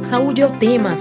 Saúde é o tema.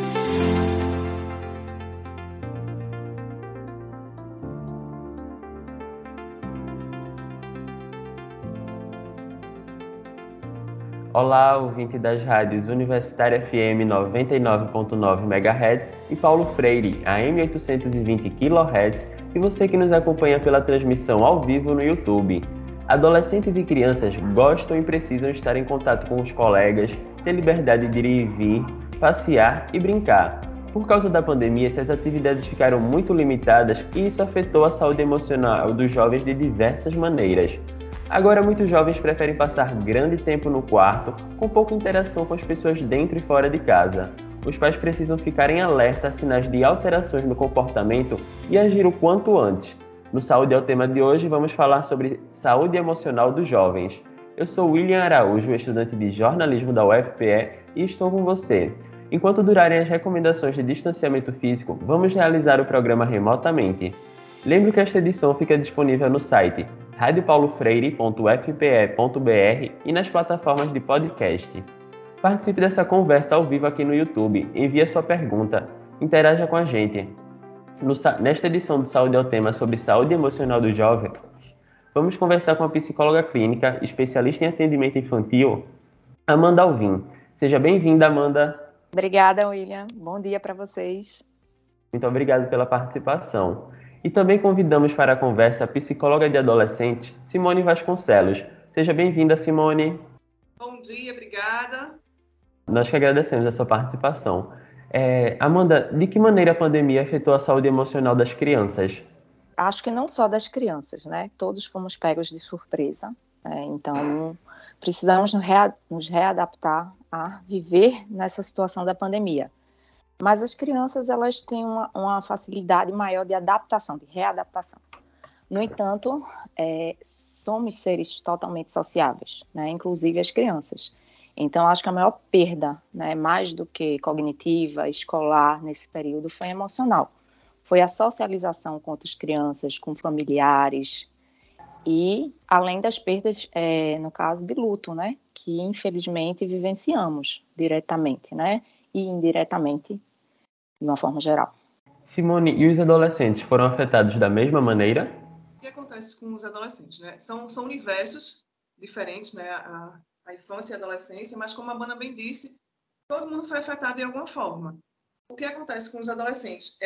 Olá, ouvinte das rádios Universitária FM 99.9 MHz e Paulo Freire, AM 820 kHz, e você que nos acompanha pela transmissão ao vivo no YouTube. Adolescentes e crianças gostam e precisam estar em contato com os colegas, ter liberdade de ir e vir, passear e brincar. Por causa da pandemia, essas atividades ficaram muito limitadas e isso afetou a saúde emocional dos jovens de diversas maneiras. Agora, muitos jovens preferem passar grande tempo no quarto, com pouca interação com as pessoas dentro e fora de casa. Os pais precisam ficar em alerta a sinais de alterações no comportamento e agir o quanto antes. No Saúde é o tema de hoje, vamos falar sobre saúde emocional dos jovens. Eu sou William Araújo, estudante de jornalismo da UFPE, e estou com você. Enquanto durarem as recomendações de distanciamento físico, vamos realizar o programa remotamente. Lembre que esta edição fica disponível no site radiopaulofreire.ufpe.br e nas plataformas de podcast. Participe dessa conversa ao vivo aqui no YouTube, envie sua pergunta, interaja com a gente. Nesta edição do Saúde é o tema sobre saúde emocional do jovem, vamos conversar com a psicóloga clínica, especialista em atendimento infantil, Amanda Alvim. Seja bem-vinda, Amanda. Obrigada, William. Bom dia para vocês. Muito obrigado pela participação. E também convidamos para a conversa a psicóloga de adolescente, Simone Vasconcelos. Seja bem-vinda, Simone. Bom dia, obrigada. Nós que agradecemos a sua participação. Amanda, de que maneira a pandemia afetou a saúde emocional das crianças? Acho que não só das crianças, né? Todos fomos pegos de surpresa. Então, precisamos nos readaptar a viver nessa situação da pandemia. Mas as crianças, elas têm uma facilidade maior de adaptação, de readaptação. No entanto, somos seres totalmente sociáveis, né? Inclusive as crianças. Então, acho que a maior perda, né, mais do que cognitiva, escolar, nesse período, foi emocional. Foi a socialização com outras crianças, com familiares, e além das perdas, no caso de luto, né, que infelizmente vivenciamos diretamente, né, e indiretamente, de uma forma geral. Simone, e os adolescentes foram afetados da mesma maneira? O que acontece com os adolescentes, né? São universos diferentes, né? A infância e a adolescência, mas como a Amanda bem disse, todo mundo foi afetado de alguma forma. O que acontece com os adolescentes?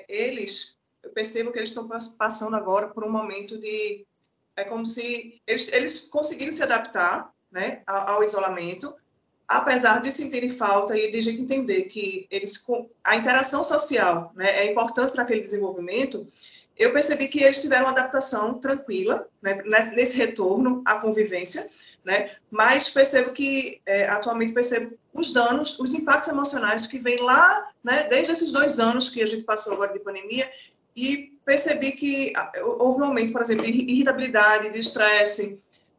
Eu percebo que eles estão passando agora por um momento de... É como se eles conseguiram se adaptar, né, ao isolamento, apesar de sentirem falta e de a gente entender que a interação social, né, é importante para aquele desenvolvimento. Eu percebi que eles tiveram uma adaptação tranquila, né, nesse retorno à convivência, né, mas atualmente percebo os danos, os impactos emocionais que vêm lá, né, desde esses 2 anos que a gente passou agora de pandemia, e percebi que houve um aumento, por exemplo, de irritabilidade, de estresse,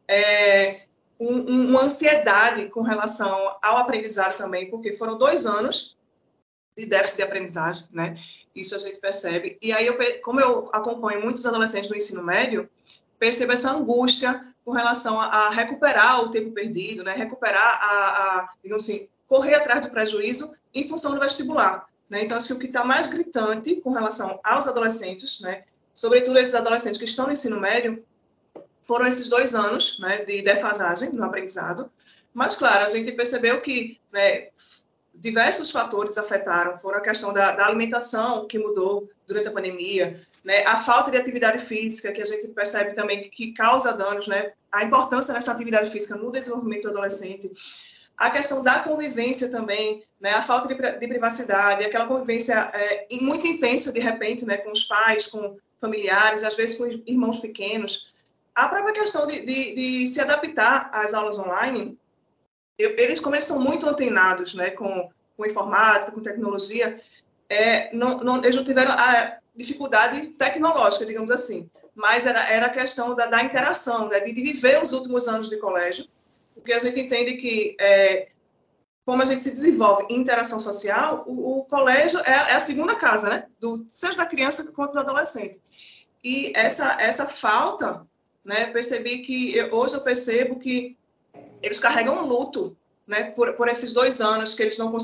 uma ansiedade com relação ao aprendizado também, porque foram 2 anos de déficit de aprendizagem, né? Isso a gente percebe. E aí, como eu acompanho muitos adolescentes no ensino médio, percebo essa angústia com relação a recuperar o tempo perdido, né? Recuperar, digamos assim, correr atrás do prejuízo em função do vestibular, né? Então, acho que o que está mais gritante com relação aos adolescentes, né? Sobretudo esses adolescentes que estão no ensino médio, foram esses 2 anos, né, de defasagem no aprendizado. Mas, claro, a gente percebeu que, né, diversos fatores afetaram. Foram a questão da alimentação, que mudou durante a pandemia, né, a falta de atividade física, que a gente percebe também que causa danos, né, a importância dessa atividade física no desenvolvimento do adolescente. A questão da convivência também, né, a falta de privacidade, aquela convivência muito intensa, de repente, né, com os pais, com familiares, às vezes com irmãos pequenos. A própria questão de se adaptar às aulas online, como eles são muito antenados, né, com informática, com tecnologia, eles não tiveram a dificuldade tecnológica, digamos assim, mas era a questão da interação, né, de viver os últimos anos de colégio, porque a gente entende que, como a gente se desenvolve em interação social, o colégio é a segunda casa, né, seja da criança quanto do adolescente. E essa falta, né, hoje eu percebo que eles carregam um luto, né, por esses 2 anos que eles não conseguem,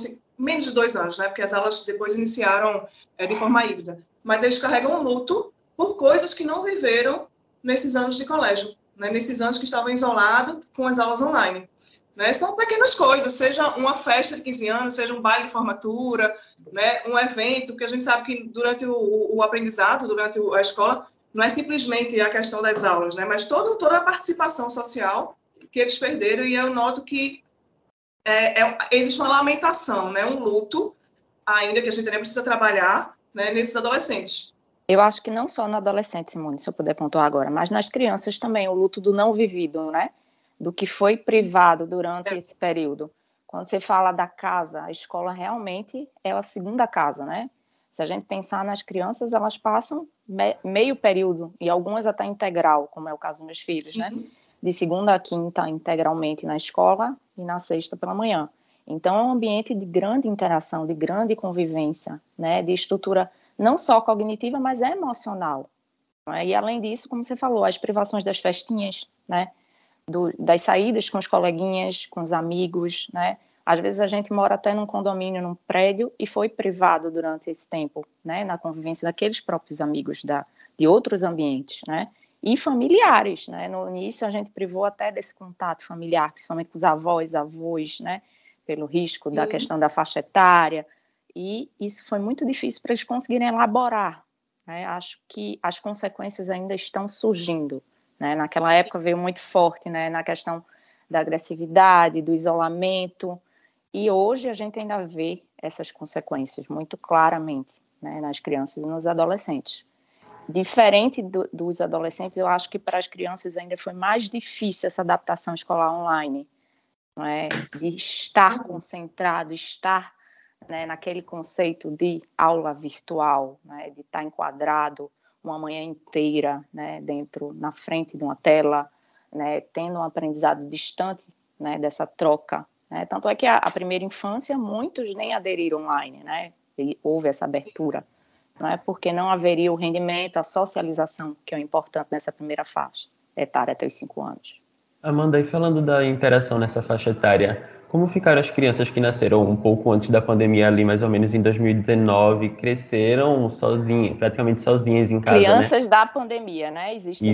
menos de 2 anos, né? Porque as aulas depois iniciaram de forma híbrida. Mas eles carregam um luto por coisas que não viveram nesses anos de colégio, né? Nesses anos que estavam isolados com as aulas online. Né? São pequenas coisas, seja uma festa de 15 anos, seja um baile de formatura, né? Um evento, porque a gente sabe que durante o aprendizado, durante a escola, não é simplesmente a questão das aulas, né? Mas toda a participação social que eles perderam, e eu noto que existe uma lamentação, né? Um luto, ainda que a gente nem precisa trabalhar, né? Nesses adolescentes. Eu acho que não só no adolescente, Simone, se eu puder pontuar agora, mas nas crianças também, o luto do não vivido, né? Do que foi privado durante esse período. Quando você fala da casa, a escola realmente é a segunda casa, né? Se a gente pensar nas crianças, elas passam meio período, e algumas até integral, como é o caso dos meus filhos, né? De segunda a quinta, integralmente na escola, e na sexta pela manhã. Então, é um ambiente de grande interação, de grande convivência, né? De estrutura não só cognitiva, mas emocional. Né? E, além disso, como você falou, as privações das festinhas, né? Das saídas com os coleguinhas, com os amigos, né? Às vezes a gente mora até num condomínio, num prédio, e foi privado durante esse tempo, né? Na convivência daqueles próprios amigos de outros ambientes, né? E familiares, né? No início a gente privou até desse contato familiar, principalmente com os avós, avós, né? Pelo risco da questão da faixa etária, e isso foi muito difícil para eles conseguirem elaborar, né? Acho que as consequências ainda estão surgindo. Né? Naquela época veio muito forte, né? Na questão da agressividade, do isolamento, e hoje a gente ainda vê essas consequências muito claramente, né? Nas crianças e nos adolescentes. Diferente dos adolescentes, eu acho que para as crianças ainda foi mais difícil essa adaptação escolar online, não é? De estar concentrado, estar, né, naquele conceito de aula virtual, né? De estar enquadrado uma manhã inteira, né, na frente de uma tela, né, tendo um aprendizado distante, né, dessa troca. Né? Tanto é que a primeira infância, muitos nem aderiram online, né? E houve essa abertura, não é? Porque não haveria o rendimento, a socialização, que é o importante nessa primeira faixa etária, até os 5 anos. Amanda, e falando da interação nessa faixa etária, como ficaram as crianças que nasceram um pouco antes da pandemia, ali mais ou menos em 2019, cresceram sozinhas, praticamente sozinhas em casa, Crianças né? da pandemia, né? Existe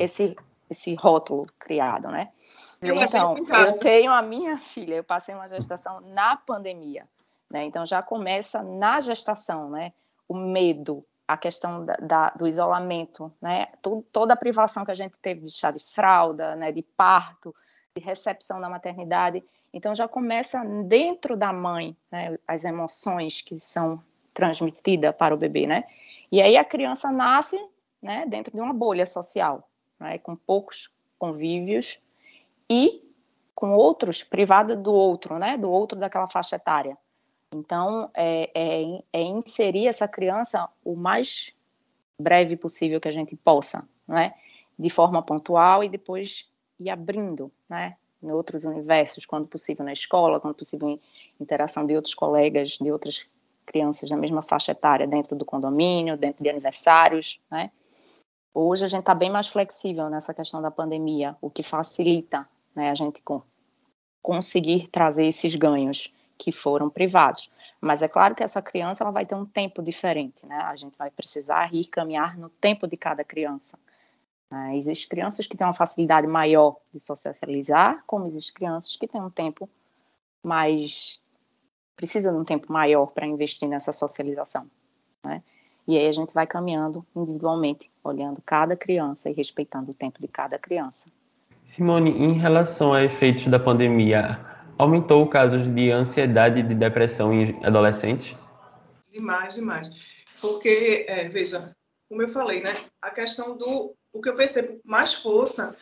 esse rótulo criado, né? Então, eu tenho a minha filha, eu passei uma gestação na pandemia, né? Então, já começa na gestação, né? O medo, a questão do isolamento, né? Toda a privação que a gente teve de chá de fralda, né? De parto, de recepção da maternidade. Então, já começa dentro da mãe, né? As emoções que são transmitidas para o bebê, né? E aí a criança nasce, né? Dentro de uma bolha social, né? Com poucos convívios e com outros, privada do outro, né? Do outro daquela faixa etária. Então, é inserir essa criança o mais breve possível que a gente possa, né? De forma pontual, e depois ir abrindo, né? Em outros universos, quando possível na escola, quando possível em interação de outros colegas, de outras crianças da mesma faixa etária, dentro do condomínio, dentro de aniversários, né? Hoje a gente está bem mais flexível nessa questão da pandemia, o que facilita, né, a gente conseguir trazer esses ganhos que foram privados. Mas é claro que essa criança ela vai ter um tempo diferente, né? A gente vai precisar ir caminhar no tempo de cada criança. Existem crianças que têm uma facilidade maior de socializar, como existem crianças que têm um tempo mais... precisa de um tempo maior para investir nessa socialização, né? E aí a gente vai caminhando individualmente, olhando cada criança e respeitando o tempo de cada criança. Simone, em relação a efeitos da pandemia, aumentou o caso de ansiedade e de depressão em adolescentes? Demais. Porque, veja, como eu falei, né? A questão o que eu percebo mais força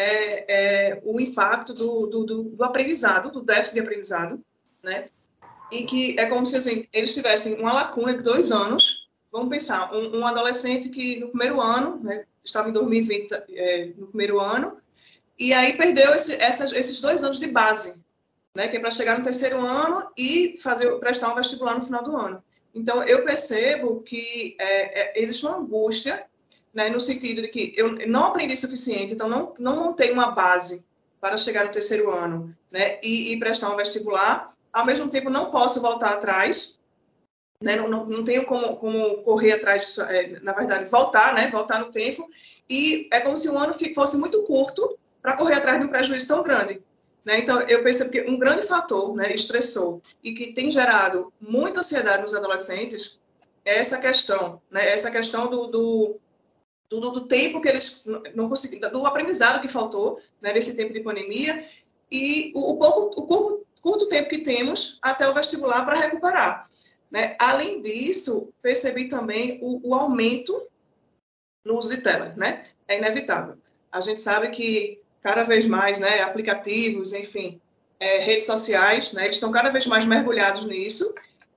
é o impacto do aprendizado, do déficit de aprendizado, né? E que é como se assim, eles tivessem uma lacuna de 2 anos. Vamos pensar, um adolescente que no primeiro ano, né, estava em 2020 no primeiro ano, e aí perdeu esses 2 anos de base, né, que é para chegar no terceiro ano e prestar um vestibular no final do ano. Então, eu percebo que existe uma angústia, né, no sentido de que eu não aprendi suficiente, então não montei uma base para chegar no terceiro ano, né, e prestar um vestibular, ao mesmo tempo não posso voltar atrás, né? Não tenho como correr atrás disso, na verdade, voltar no tempo, e é como se um ano fosse muito curto para correr atrás de um prejuízo tão grande. Né? Então, eu percebo que um grande fator, né, estressor, e que tem gerado muita ansiedade nos adolescentes, é essa questão, né? Essa questão do tempo que eles não conseguiram, do aprendizado que faltou, né, nesse tempo de pandemia, e o curto tempo que temos até o vestibular para recuperar. Né? Além disso, percebi também o aumento no uso de tela, né? É inevitável. A gente sabe que cada vez mais, né, aplicativos, enfim, redes sociais, né, eles estão cada vez mais mergulhados nisso,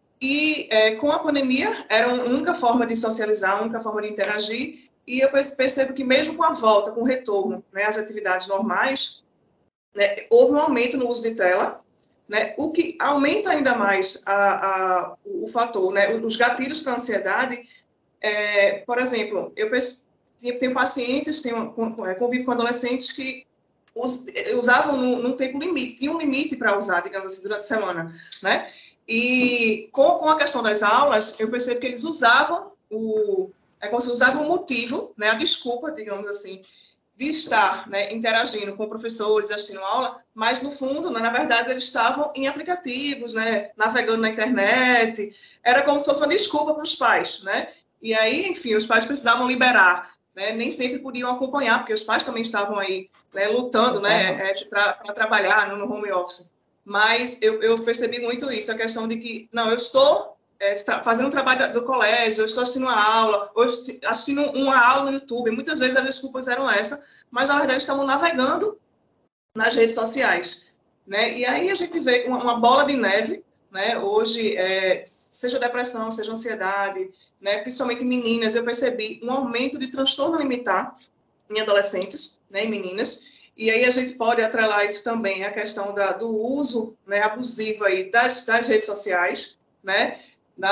e com a pandemia era a única forma de socializar, a única forma de interagir, e eu percebo que mesmo com a volta, com o retorno, né, às atividades normais, né, houve um aumento no uso de tela, né, o que aumenta ainda mais o fator, né, os gatilhos para a ansiedade. Por exemplo, eu tenho pacientes, convivo com adolescentes que usavam num tempo limite, tinha um limite para usar, digamos assim, durante a semana, né? E com a questão das aulas, eu percebo que eles usavam como se usavam o motivo, né, a desculpa, digamos assim, de estar, né, interagindo com professores, assistindo aula, mas no fundo, né, na verdade, eles estavam em aplicativos, né, navegando na internet, era como se fosse uma desculpa para os pais, né? E aí, enfim, os pais precisavam liberar, né? Nem sempre podiam acompanhar, porque os pais também estavam aí, né, lutando, né, para trabalhar no home office. Mas eu percebi muito isso, a questão de que, não, eu estou fazendo um trabalho do colégio, eu estou assistindo uma aula, ou assistindo uma aula no YouTube, muitas vezes as desculpas eram essas, mas na verdade estavam navegando nas redes sociais, né? E aí a gente vê uma bola de neve, né? Hoje, seja depressão, seja ansiedade, né? Principalmente em meninas, eu percebi um aumento de transtorno alimentar em adolescentes, né? Em meninas, e aí a gente pode atrelar isso também à questão do uso, né, abusivo aí das redes sociais, né?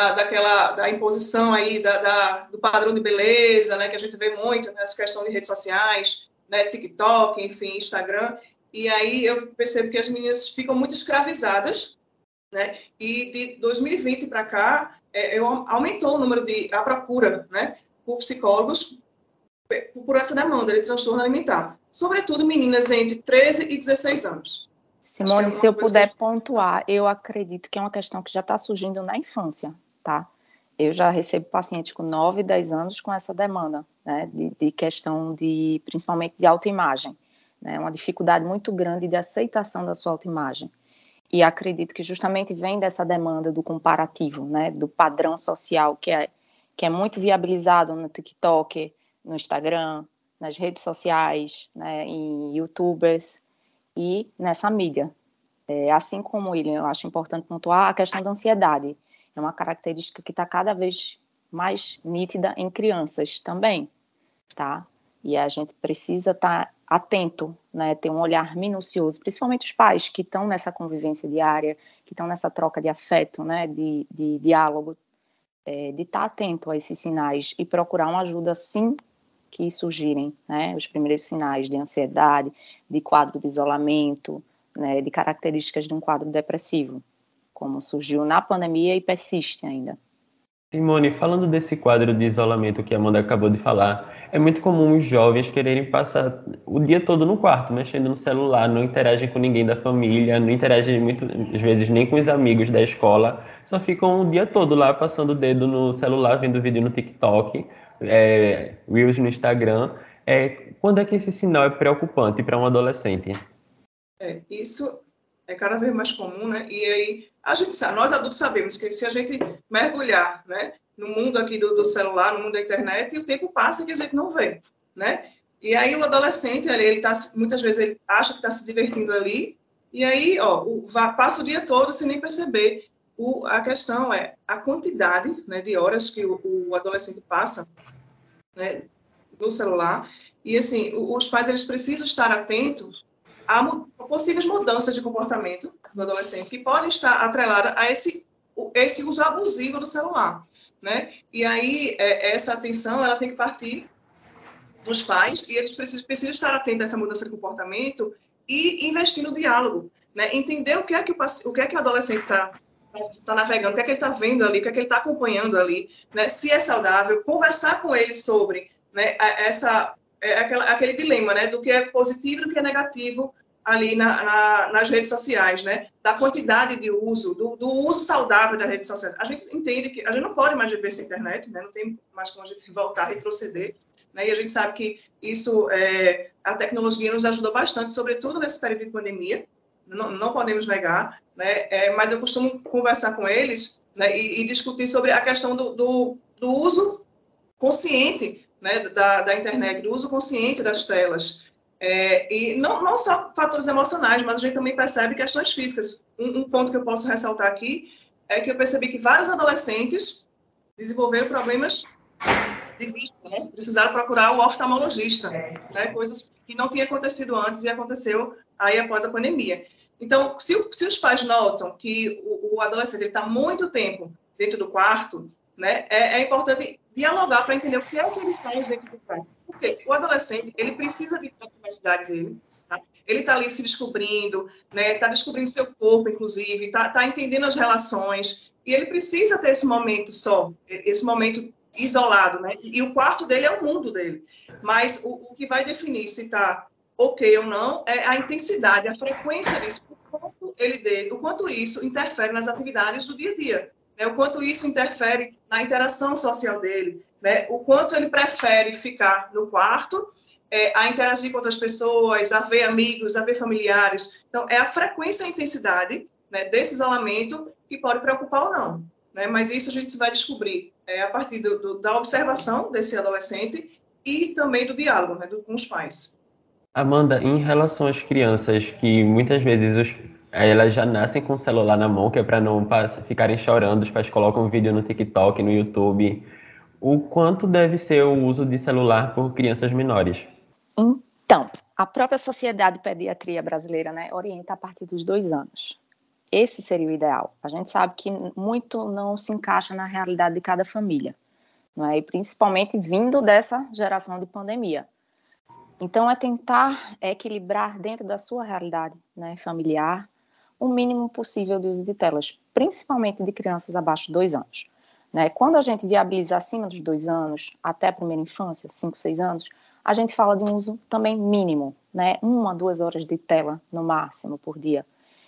Da imposição aí do padrão de beleza, né, que a gente vê muito nessa questão de redes sociais, né, TikTok, enfim, Instagram, e aí eu percebo que as meninas ficam muito escravizadas, né, e de 2020 para cá, aumentou o número a procura, né, por psicólogos por essa demanda de transtorno alimentar, sobretudo meninas entre 13 e 16 anos. Simone, se eu puder pontuar, eu acredito que é uma questão que já está surgindo na infância, tá? Eu já recebo pacientes com 9, 10 anos com essa demanda, né, de questão principalmente de autoimagem, né, uma dificuldade muito grande de aceitação da sua autoimagem. E acredito que justamente vem dessa demanda do comparativo, né, do padrão social que é muito viabilizado no TikTok, no Instagram, nas redes sociais, né, em YouTubers, e nessa mídia. Assim como o William, eu acho importante pontuar a questão da ansiedade. É uma característica que está cada vez mais nítida em crianças também, tá? E a gente precisa estar atento, né? Ter um olhar minucioso, principalmente os pais que estão nessa convivência diária, que estão nessa troca de afeto, né? De diálogo, de estar atento a esses sinais e procurar uma ajuda, sim, que surgirem, né, os primeiros sinais de ansiedade, de quadro de isolamento, né, de características de um quadro depressivo, como surgiu na pandemia e persiste ainda. Simone, falando desse quadro de isolamento que a Amanda acabou de falar, é muito comum os jovens quererem passar o dia todo no quarto, mexendo no celular, não interagem com ninguém da família, não interagem muitas vezes nem com os amigos da escola, só ficam o dia todo lá passando o dedo no celular, vendo vídeo no TikTok, Reels no Instagram. Quando é que esse sinal é preocupante para um adolescente? Isso é cada vez mais comum, né? E aí a gente sabe, nós adultos sabemos que se a gente mergulhar, né, no mundo aqui do celular, no mundo da internet, o tempo passa que a gente não vê, né? E aí o adolescente, muitas vezes ele acha que está se divertindo ali, e aí, passa o dia todo sem nem perceber. A questão é a quantidade, né, de horas que o adolescente passa, né, no celular, e assim, os pais eles precisam estar atentos a possíveis mudanças de comportamento do adolescente que podem estar atreladas a esse uso abusivo do celular, né? E aí essa atenção ela tem que partir dos pais e eles precisam estar atentos a essa mudança de comportamento e investir no diálogo, né? Entender o que é que o adolescente está navegando, o que é que ele está vendo ali, o que é que ele está acompanhando ali, né? Se é saudável, conversar com ele sobre, né, aquele dilema, né, do que é positivo e do que é negativo ali nas redes sociais, né? Da quantidade de uso, do uso saudável das redes sociais. A gente entende que a gente não pode mais viver sem internet, né? Não tem mais como a gente voltar, retroceder, né? E a gente sabe que isso, a tecnologia nos ajudou bastante, sobretudo nesse período de pandemia, não podemos negar, né? Mas eu costumo conversar com eles, né, e discutir sobre a questão do uso consciente, né, da internet, do uso consciente das telas. E não só fatores emocionais, mas a gente também percebe questões físicas. Um ponto que eu posso ressaltar aqui é que eu percebi que vários adolescentes desenvolveram problemas de vista, né? Precisaram procurar o oftalmologista, né? Coisas que não tinham acontecido antes e aconteceu aí após a pandemia. Então, se os pais notam que o adolescente está muito tempo dentro do quarto, né, é importante dialogar para entender o que é que ele faz dentro do quarto. Porque o adolescente, ele precisa viver a privacidade dele, tá? Ele está ali se descobrindo, né, está descobrindo seu corpo, inclusive, está entendendo as relações, e ele precisa ter esse momento só, esse momento isolado, né? E o quarto dele é o mundo dele. Mas o que vai definir se está ok ou não é a intensidade, a frequência disso, o quanto isso interfere nas atividades do dia a dia, né? O quanto isso interfere na interação social dele, né? O quanto ele prefere ficar no quarto, a interagir com outras pessoas, a ver amigos, a ver familiares. Então, é a frequência e a intensidade, né, desse isolamento que pode preocupar ou não, né? Mas isso a gente vai descobrir a partir da observação desse adolescente e também do diálogo, né, com os pais. Amanda, em relação às crianças que muitas vezes elas já nascem com o celular na mão, que é para não ficarem chorando, os pais colocam um vídeo no TikTok, no YouTube, o quanto deve ser o uso de celular por crianças menores? Então, a própria Sociedade de Pediatria Brasileira, né, orienta a partir dos 2 anos. Esse seria o ideal. A gente sabe que muito não se encaixa na realidade de cada família, não é? E principalmente vindo dessa geração de pandemia. Então, é tentar equilibrar dentro da sua realidade, né, familiar, o mínimo possível de uso de telas, principalmente de crianças abaixo de 2 anos. Né? Quando a gente viabiliza acima dos 2 anos, até a primeira infância, 5, 6 anos, a gente fala de um uso também mínimo, né? 1 a 2 horas de tela, no máximo, por dia.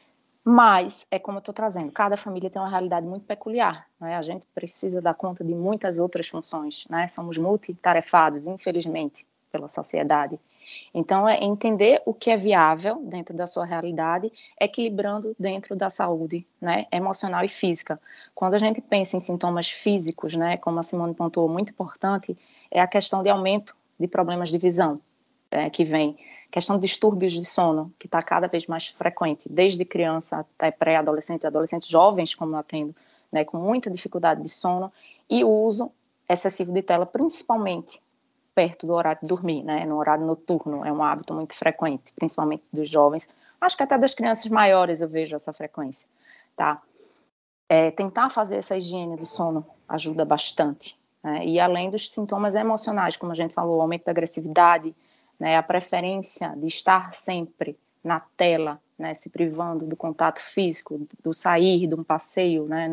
Mas, é como eu estou trazendo, cada família tem uma realidade muito peculiar, né? A gente precisa dar conta de muitas outras funções, né? Somos multitarefados, infelizmente, pela sociedade. Então, é entender o que é viável dentro da sua realidade, equilibrando dentro da saúde, né, emocional e física. Quando a gente pensa em sintomas físicos, né, como a Simone pontuou, muito importante, é a questão de aumento de problemas de visão, que vem. Questão de distúrbios de sono, que está cada vez mais frequente, desde criança até pré-adolescente, adolescentes jovens, como eu atendo, né, com muita dificuldade de sono, e o uso excessivo de tela, principalmente perto do horário de dormir, né, no horário noturno, é um hábito muito frequente, principalmente dos jovens, acho que até das crianças maiores eu vejo essa frequência, tá? Tentar fazer essa higiene do sono ajuda bastante, né? E além dos sintomas emocionais, como a gente falou, o aumento da agressividade, né, a preferência de estar sempre na tela, né, se privando do contato físico, do sair, de um passeio, né,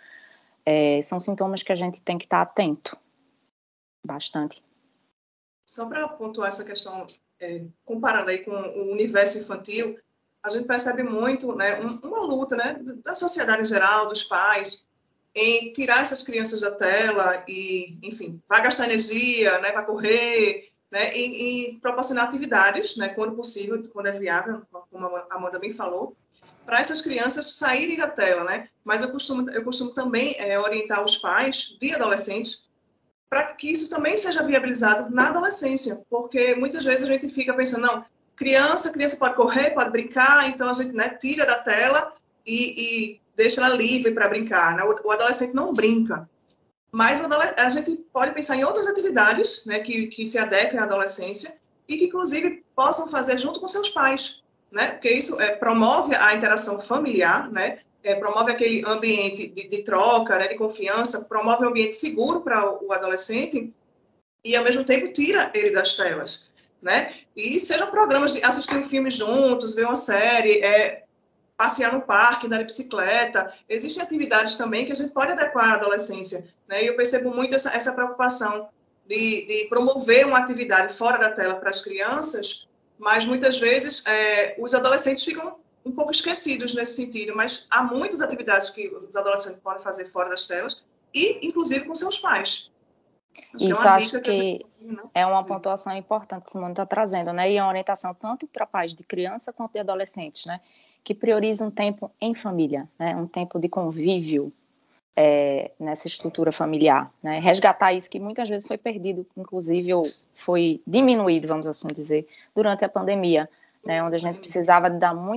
são sintomas que a gente tem que estar atento, bastante. Só para pontuar essa questão, comparando aí com o universo infantil, a gente percebe muito, né, uma luta, né, da sociedade em geral, dos pais, em tirar essas crianças da tela e, enfim, vai gastar energia, né, vai correr, né, e proporcionar atividades, né, quando possível, quando é viável, como a Amanda bem falou, para essas crianças saírem da tela, né? Mas eu costumo também orientar os pais de adolescentes para que isso também seja viabilizado na adolescência, porque muitas vezes a gente fica pensando, não, criança pode correr, pode brincar, então a gente, né, tira da tela e deixa ela livre para brincar, né? O adolescente não brinca, mas a gente pode pensar em outras atividades, né, que se adequem à adolescência e que, inclusive, possam fazer junto com seus pais, né? Porque isso promove a interação familiar, né? Promove aquele ambiente de troca, né, de confiança, promove um ambiente seguro para o adolescente e, ao mesmo tempo, tira ele das telas, né? E sejam programas de assistir um filme juntos, ver uma série, passear no parque, andar de bicicleta. Existem atividades também que a gente pode adequar à adolescência, né? E eu percebo muito essa preocupação de promover uma atividade fora da tela para as crianças, mas muitas vezes os adolescentes ficam um pouco esquecidos nesse sentido, mas há muitas atividades que os adolescentes podem fazer fora das telas e, inclusive, com seus pais. Isso, acho que é uma pontuação importante que Simone está trazendo, né? E é uma orientação tanto para pais de criança quanto de adolescentes, né? Que prioriza um tempo em família, né? Um tempo de convívio nessa estrutura familiar, né? Resgatar isso que muitas vezes foi perdido, inclusive, ou foi diminuído, vamos assim dizer, durante a pandemia, né? Onde a gente precisava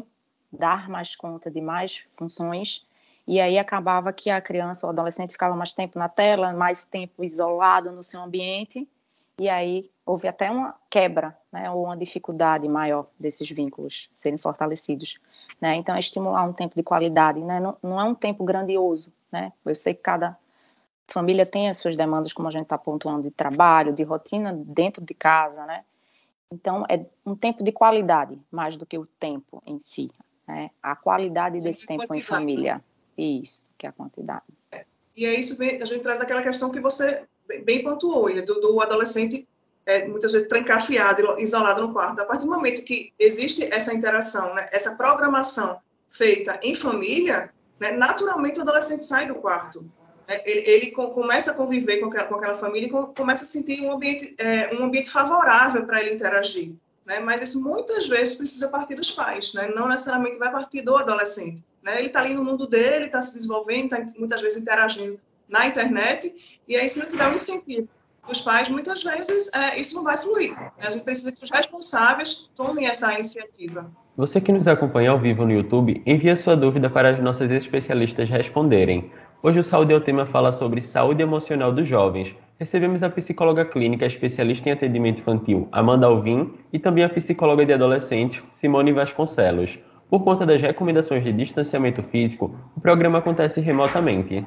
dar mais conta de mais funções, e aí acabava que a criança ou adolescente ficava mais tempo na tela, mais tempo isolado no seu ambiente, e aí houve até uma quebra, né, ou uma dificuldade maior desses vínculos serem fortalecidos, né? Então é estimular um tempo de qualidade, né? Não é um tempo grandioso, né? Eu sei que cada família tem as suas demandas, como a gente está pontuando, de trabalho, de rotina dentro de casa, né? Então é um tempo de qualidade, mais do que o tempo em si, né? A qualidade desse tempo em família. Isso, que é a quantidade. E é isso, a gente traz aquela questão que você bem pontuou, do adolescente muitas vezes trancafiado, isolado no quarto. A partir do momento que existe essa interação, né, essa programação feita em família, né, naturalmente o adolescente sai do quarto. Ele começa a conviver com aquela família e começa a sentir um ambiente favorável para ele interagir. Né? Mas isso muitas vezes precisa partir dos pais, né? Não necessariamente vai partir do adolescente. Né? Ele está ali no mundo dele, está se desenvolvendo, está muitas vezes interagindo na internet, e aí se não tiver um incentivo dos pais, muitas vezes isso não vai fluir. A gente precisa que os responsáveis tomem essa iniciativa. Você que nos acompanha ao vivo no YouTube, envie sua dúvida para as nossas especialistas responderem. Hoje o Saúde é o Tema fala sobre saúde emocional dos jovens. Recebemos a psicóloga clínica especialista em atendimento infantil, Amanda Alvim, e também a psicóloga de adolescente, Simone Vasconcelos. Por conta das recomendações de distanciamento físico, o programa acontece remotamente.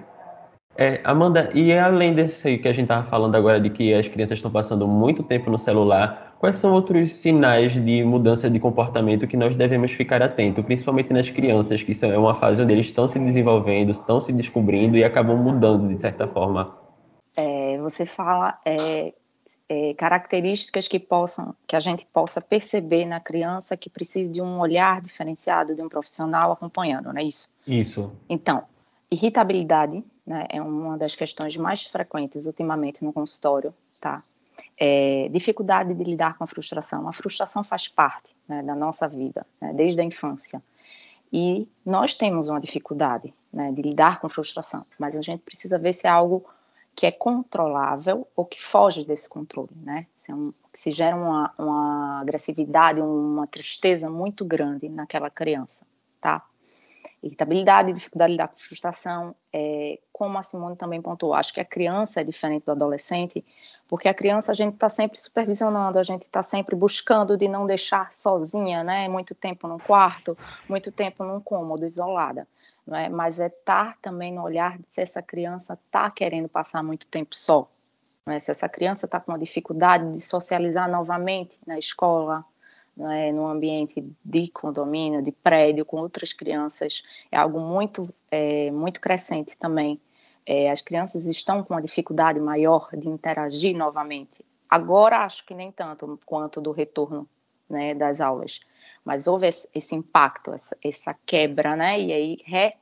Amanda, e além desse que a gente estava falando agora de que as crianças estão passando muito tempo no celular, quais são outros sinais de mudança de comportamento que nós devemos ficar atentos, principalmente nas crianças, que é uma fase onde eles estão se desenvolvendo, estão se descobrindo e acabam mudando de certa forma? Você fala características que a gente possa perceber na criança que precise de um olhar diferenciado de um profissional acompanhando, não é isso? Isso. Então, irritabilidade, né, é uma das questões mais frequentes ultimamente no consultório, tá? Dificuldade de lidar com a frustração. A frustração faz parte, né, da nossa vida, né, desde a infância. E nós temos uma dificuldade, né, de lidar com frustração, mas a gente precisa ver se é algo que é controlável ou que foge desse controle, né? Se gera uma agressividade, uma tristeza muito grande naquela criança, tá? Irritabilidade, dificuldade de lidar com frustração, como a Simone também pontuou, acho que a criança é diferente do adolescente, porque a criança a gente está sempre supervisionando, a gente está sempre buscando de não deixar sozinha, né? Muito tempo num quarto, muito tempo num cômodo, isolada. Não é? Mas estar também no olhar de se essa criança está querendo passar muito tempo só. Não é? Se essa criança está com uma dificuldade de socializar novamente na escola, não é? No ambiente de condomínio, de prédio, com outras crianças, é algo muito crescente também. As crianças estão com uma dificuldade maior de interagir novamente. Agora acho que nem tanto quanto do retorno, né, das aulas. Mas houve esse impacto, essa quebra, né? E aí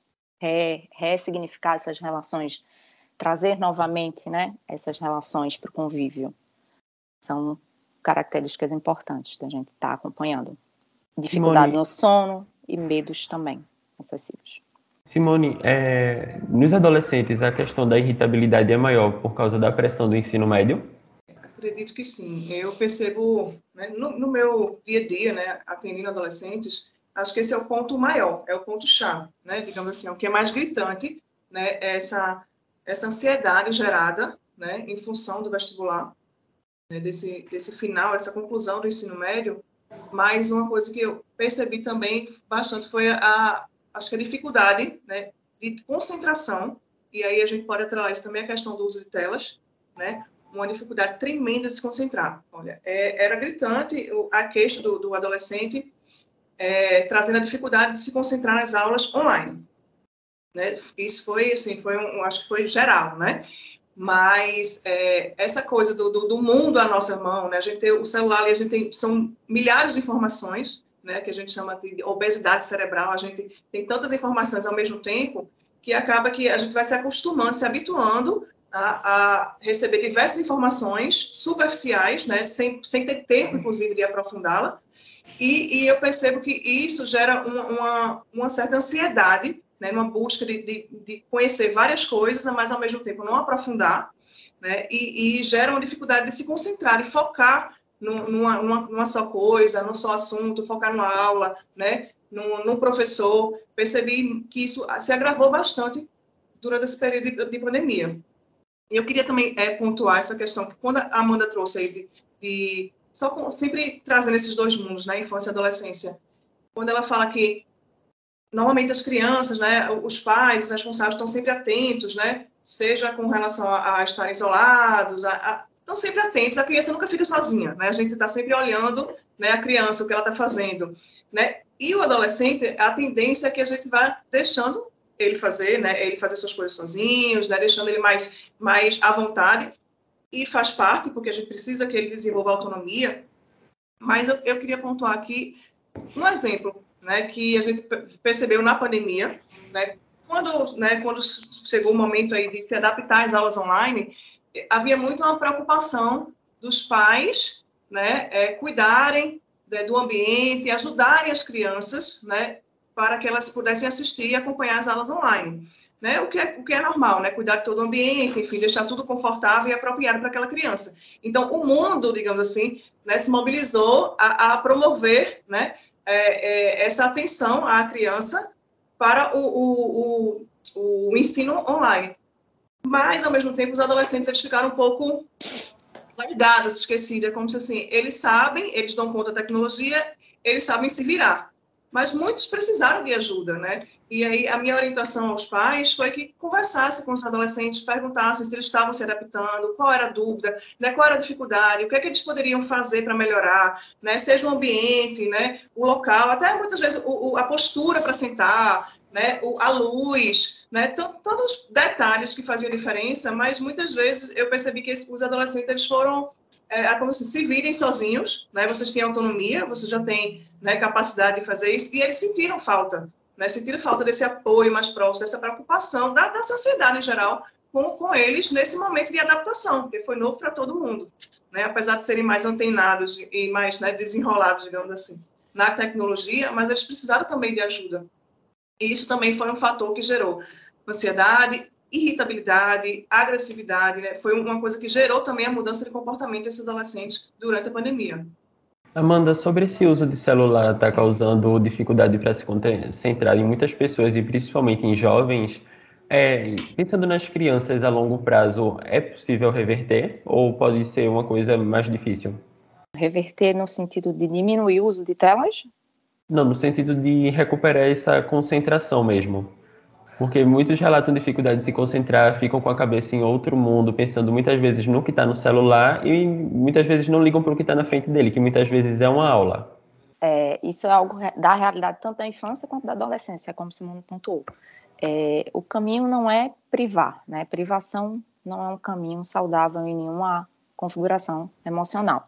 ressignificar essas relações, trazer novamente, né, essas relações para o convívio. São características importantes da gente estar acompanhando. Dificuldade no sono e medos também excessivos. Simone, nos adolescentes a questão da irritabilidade é maior por causa da pressão do ensino médio? Acredito que sim. Eu percebo, né, no meu dia a dia, né, atendendo adolescentes, acho que esse é o ponto maior, é o ponto-chave, né, digamos assim, o que é mais gritante, né, essa ansiedade gerada, né, em função do vestibular, né, desse final, essa conclusão do ensino médio. Mas uma coisa que eu percebi também bastante foi acho que a dificuldade, né, de concentração, e aí a gente pode atrelar isso também a questão do uso de telas, né, uma dificuldade tremenda de se concentrar. Olha, era gritante a queixa do adolescente trazendo a dificuldade de se concentrar nas aulas online. Né? Isso foi, assim, acho que foi geral, né? Mas essa coisa do mundo à nossa mão, né? A gente tem o celular ali, são milhares de informações, né? Que a gente chama de obesidade cerebral, a gente tem tantas informações ao mesmo tempo que acaba que a gente vai se acostumando, se habituando a receber diversas informações superficiais, né? Sem ter tempo, inclusive, de aprofundá-la. E eu percebo que isso gera uma certa ansiedade, né, uma busca de conhecer várias coisas, mas ao mesmo tempo não aprofundar, né, e gera uma dificuldade de se concentrar e focar numa só coisa, num só assunto, focar numa aula, né, no professor. Percebi que isso se agravou bastante durante esse período de pandemia. E eu queria também pontuar essa questão que quando a Amanda trouxe aí sempre trazendo esses dois mundos, né, infância e adolescência, quando ela fala que normalmente as crianças, né, os pais, os responsáveis estão sempre atentos, né, seja com relação a estarem isolados, estão sempre atentos, a criança nunca fica sozinha, né, a gente está sempre olhando, né, a criança, o que ela está fazendo, né, e o adolescente, a tendência é que a gente vá deixando ele fazer, né, ele fazer suas coisas sozinhos, né, deixando ele mais à vontade, e faz parte, porque a gente precisa que ele desenvolva autonomia, mas eu queria pontuar aqui um exemplo, né, que a gente percebeu na pandemia, né, quando chegou o momento aí de se adaptar às aulas online, havia muito uma preocupação dos pais, né, cuidarem, né, do ambiente, ajudarem as crianças, né, para que elas pudessem assistir e acompanhar as aulas online. Né, o que é normal, né, cuidar de todo o ambiente, enfim, deixar tudo confortável e apropriado para aquela criança. Então, o mundo, digamos assim, né, se mobilizou a promover, né, essa atenção à criança para o ensino online. Mas, ao mesmo tempo, os adolescentes eles ficaram um pouco largados, esquecidos, é como se assim, eles sabem, eles dão conta da tecnologia, eles sabem se virar. Mas muitos precisaram de ajuda, né? E aí a minha orientação aos pais foi que conversasse com os adolescentes, perguntassem se eles estavam se adaptando, qual era a dúvida, né? Qual era a dificuldade, o que é que eles poderiam fazer para melhorar, né? Seja o ambiente, né? O local, até muitas vezes a postura para sentar, né? A luz, né? Todos os detalhes que faziam diferença, mas muitas vezes eu percebi que os adolescentes eles foram como assim, se virem sozinhos, né? Vocês têm autonomia, vocês já têm, né, capacidade de fazer isso, e eles sentiram falta, né? Sentiram falta desse apoio mais próximo, dessa preocupação da sociedade em geral com eles nesse momento de adaptação, porque foi novo para todo mundo, né? Apesar de serem mais antenados e mais, né, desenrolados, digamos assim, na tecnologia, mas eles precisaram também de ajuda. E isso também foi um fator que gerou ansiedade, irritabilidade, agressividade, né? Foi uma coisa que gerou também a mudança de comportamento desses adolescentes durante a pandemia. Amanda, sobre esse uso de celular está causando dificuldade para se concentrar em muitas pessoas e principalmente em jovens, pensando nas crianças a longo prazo, é possível reverter ou pode ser uma coisa mais difícil? Reverter no sentido de diminuir o uso de telas? Não, no sentido de recuperar essa concentração mesmo. Porque muitos relatam dificuldade de se concentrar, ficam com a cabeça em outro mundo, pensando muitas vezes no que está no celular e muitas vezes não ligam para o que está na frente dele, que muitas vezes é uma aula. Isso é algo da realidade tanto da infância quanto da adolescência, como Simone pontuou. O caminho não é privar, né? Privação não é um caminho saudável em nenhuma configuração emocional.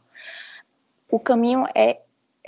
O caminho é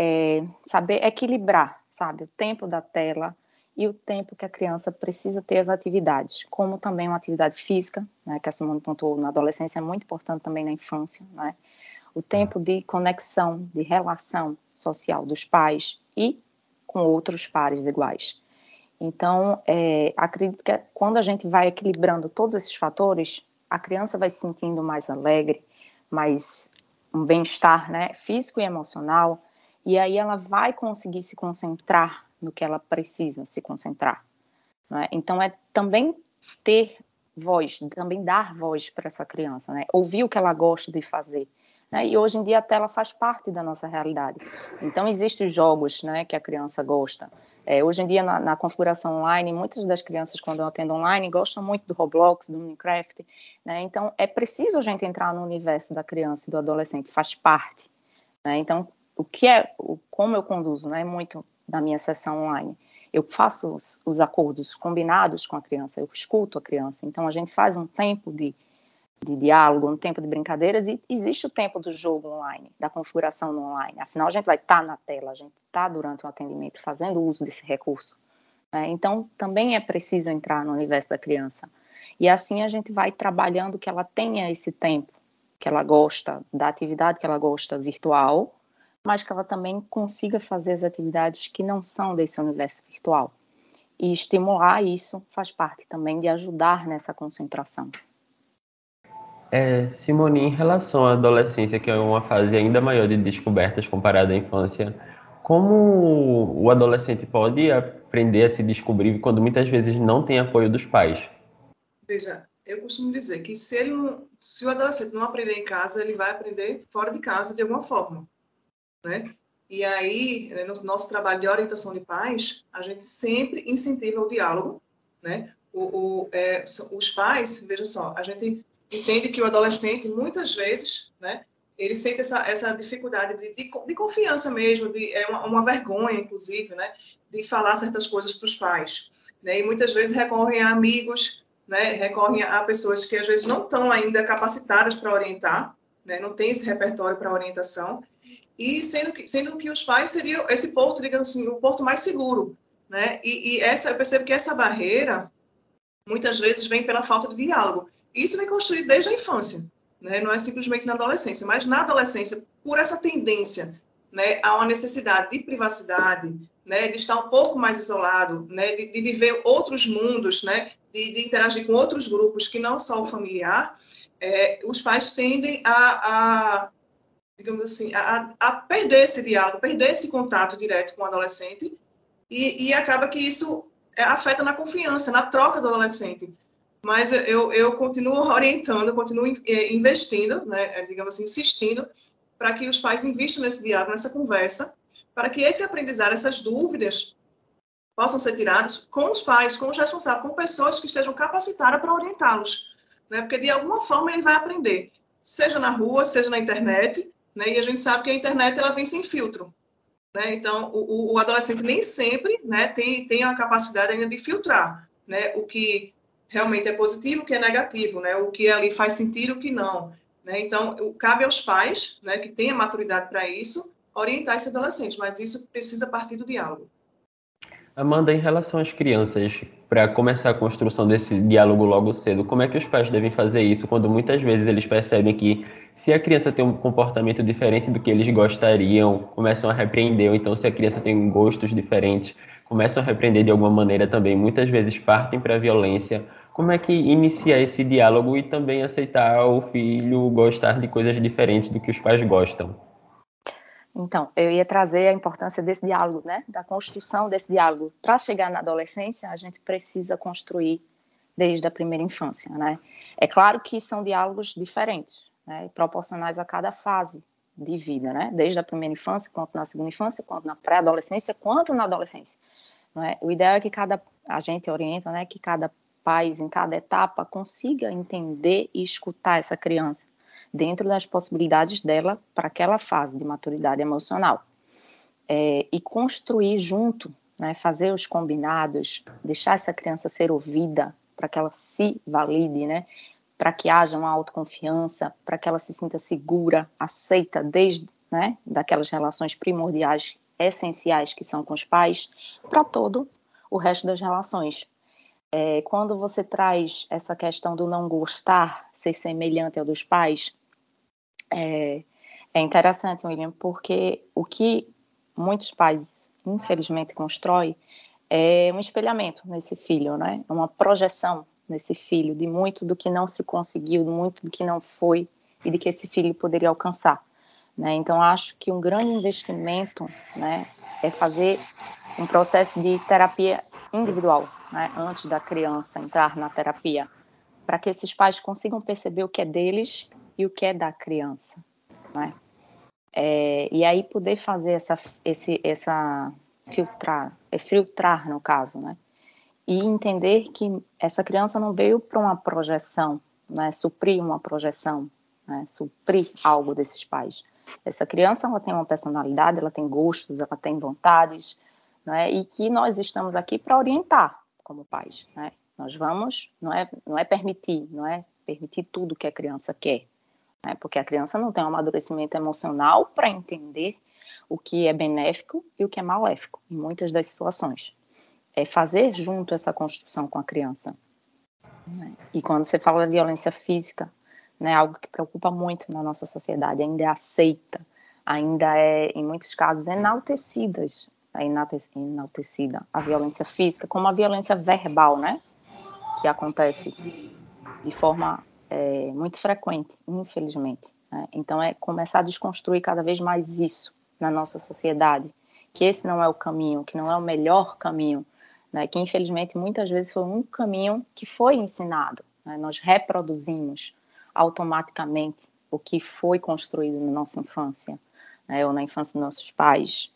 saber equilibrar, sabe, o tempo da tela e o tempo que a criança precisa ter as atividades, como também uma atividade física, né, que a Simone pontuou na adolescência, é muito importante também na infância, né? O tempo de conexão, de relação social dos pais e com outros pares iguais. Então, acredito que quando a gente vai equilibrando todos esses fatores, a criança vai se sentindo mais alegre, mais um bem-estar, né, físico e emocional, e aí ela vai conseguir se concentrar no que ela precisa se concentrar. Né? Então, também ter voz, também dar voz para essa criança, né? Ouvir o que ela gosta de fazer. Né? E hoje em dia a tela faz parte da nossa realidade. Então, existem jogos, né, que a criança gosta. Hoje em dia, na configuração online, muitas das crianças, quando eu atendo online, gostam muito do Roblox, do Minecraft. Né? Então, é preciso a gente entrar no universo da criança e do adolescente, faz parte. Né? Então, como eu conduzo, né, muito na minha sessão online. Eu faço os acordos combinados com a criança, eu escuto a criança. Então, a gente faz um tempo de diálogo, um tempo de brincadeiras, e existe o tempo do jogo online, da configuração no online. Afinal, a gente vai estar na tela, a gente está durante o atendimento fazendo uso desse recurso. Né? Então, também é preciso entrar no universo da criança. E assim a gente vai trabalhando que ela tenha esse tempo que ela gosta, da atividade que ela gosta virtual, mas que ela também consiga fazer as atividades que não são desse universo virtual. E estimular isso faz parte também de ajudar nessa concentração. Simone, em relação à adolescência, que é uma fase ainda maior de descobertas comparada à infância, como o adolescente pode aprender a se descobrir quando muitas vezes não tem apoio dos pais? Veja, eu costumo dizer que se o adolescente não aprender em casa, ele vai aprender fora de casa de alguma forma, né? E aí, no nosso trabalho de orientação de pais, a gente sempre incentiva o diálogo, né? Os pais, veja só, a gente entende que o adolescente, muitas vezes, né, ele sente essa dificuldade de confiança mesmo, uma vergonha, inclusive, né, de falar certas coisas para os pais, né? E muitas vezes recorrem a amigos, né, recorrem a pessoas que às vezes não estão ainda capacitadas para orientar, né, não tem esse repertório para orientação, e sendo que os pais seriam esse porto, digamos assim, o porto mais seguro, né? Eu percebo que essa barreira muitas vezes vem pela falta de diálogo. E isso vem construído desde a infância, né? Não é simplesmente na adolescência, mas na adolescência, por essa tendência, né, a uma necessidade de privacidade, né, de estar um pouco mais isolado, né, de viver outros mundos, né, de interagir com outros grupos que não só o familiar, os pais tendem digamos assim, a perder esse diálogo, perder esse contato direto com o adolescente, e acaba que isso afeta na confiança, na troca do adolescente. Mas eu continuo orientando, continuo investindo, né, digamos assim, insistindo, para que os pais invistam nesse diálogo, nessa conversa, para que esse aprendizado, essas dúvidas, possam ser tiradas com os pais, com os responsáveis, com pessoas que estejam capacitadas para orientá-los, né? Porque de alguma forma ele vai aprender, seja na rua, seja na internet, né? E a gente sabe que a internet ela vem sem filtro, né? Então o adolescente nem sempre, né, tem a capacidade ainda de filtrar, né, o que realmente é positivo, o que é negativo, né, o que ali faz sentido, o que não, né? Então cabe aos pais, né, que têm a maturidade para isso, orientar esse adolescente, mas isso precisa partir do diálogo. Amanda, em relação às crianças, para começar a construção desse diálogo logo cedo, como é que os pais devem fazer isso quando muitas vezes eles percebem que se a criança tem um comportamento diferente do que eles gostariam, começam a repreender, ou então se a criança tem gostos diferentes, começam a repreender de alguma maneira também, muitas vezes partem para a violência. Como é que inicia esse diálogo e também aceitar o filho gostar de coisas diferentes do que os pais gostam? Então, eu ia trazer a importância desse diálogo, né? Da construção desse diálogo. Para chegar na adolescência, a gente precisa construir desde a primeira infância, né? É claro que são diálogos diferentes, né? Proporcionais a cada fase de vida, né? Desde a primeira infância, quanto na segunda infância, quanto na pré-adolescência, quanto na adolescência. Não é? O ideal é que a gente orienta, né? Que cada pai, em cada etapa, consiga entender e escutar essa criança dentro das possibilidades dela para aquela fase de maturidade emocional. E construir junto, né, fazer os combinados, deixar essa criança ser ouvida para que ela se valide, né, para que haja uma autoconfiança, para que ela se sinta segura, aceita desde, né, daquelas relações primordiais, essenciais que são com os pais, para todo o resto das relações. Quando você traz essa questão do não gostar, ser semelhante ao dos pais, é interessante, William, porque o que muitos pais, infelizmente, constroem é um espelhamento nesse filho, né? Uma projeção nesse filho de muito do que não se conseguiu, de muito do que não foi e de que esse filho poderia alcançar, né? Então, acho que um grande investimento, né, é fazer um processo de terapia individual, né, antes da criança entrar na terapia, para que esses pais consigam perceber o que é deles e o que é da criança, né? E aí poder fazer filtrar no caso, né? E entender que essa criança não veio para uma projeção, né? Suprir uma projeção, né? Suprir algo desses pais. Essa criança, ela tem uma personalidade, ela tem gostos, ela tem vontades, né? E que nós estamos aqui para orientar como pais, né? Nós vamos, não é permitir tudo que a criança quer, né? Porque a criança não tem um amadurecimento emocional para entender o que é benéfico e o que é maléfico, em muitas das situações. É fazer junto essa construção com a criança. E quando você fala de violência física, né, algo que preocupa muito na nossa sociedade, ainda é aceita, ainda é, em muitos casos, enaltecida a violência física, como a violência verbal, né, que acontece de forma muito frequente, infelizmente, né? Então, é começar a desconstruir cada vez mais isso na nossa sociedade, que esse não é o caminho, que não é o melhor caminho, né? Que, infelizmente, muitas vezes foi um caminho que foi ensinado, né? Nós reproduzimos automaticamente o que foi construído na nossa infância, né? Ou na infância dos nossos pais.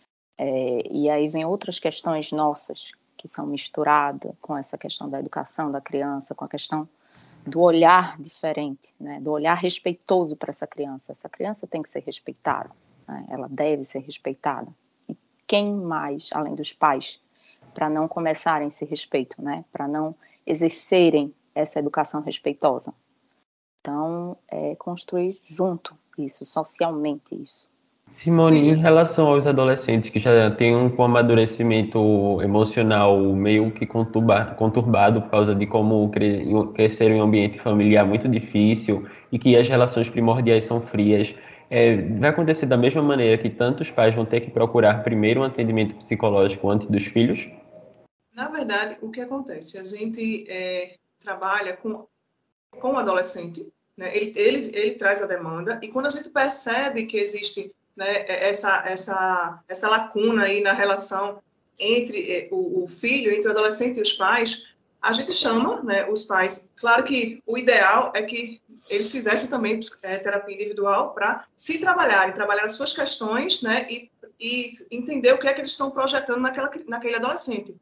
E aí vem outras questões nossas que são misturadas com essa questão da educação da criança, com a questão do olhar diferente, né? Do olhar respeitoso para essa criança. Essa criança tem que ser respeitada, né? Ela deve ser respeitada. E quem mais, além dos pais, para não começarem esse respeito, né? Para não exercerem essa educação respeitosa? Então, construir junto isso, socialmente isso. Simone, em relação aos adolescentes que já têm um amadurecimento emocional meio que conturbado por causa de como cresceram em um ambiente familiar muito difícil e que as relações primordiais são frias, vai acontecer da mesma maneira que tantos pais vão ter que procurar primeiro um atendimento psicológico antes dos filhos? Na verdade, o que acontece? A gente trabalha com o adolescente, né? Ele traz a demanda, e quando a gente percebe que existe, né, essa lacuna aí na relação entre o filho, entre o adolescente e os pais, a gente chama, né, os pais. Claro que o ideal é que eles fizessem também terapia individual para se trabalhar as suas questões, né, e entender o que é que eles estão projetando naquele adolescente.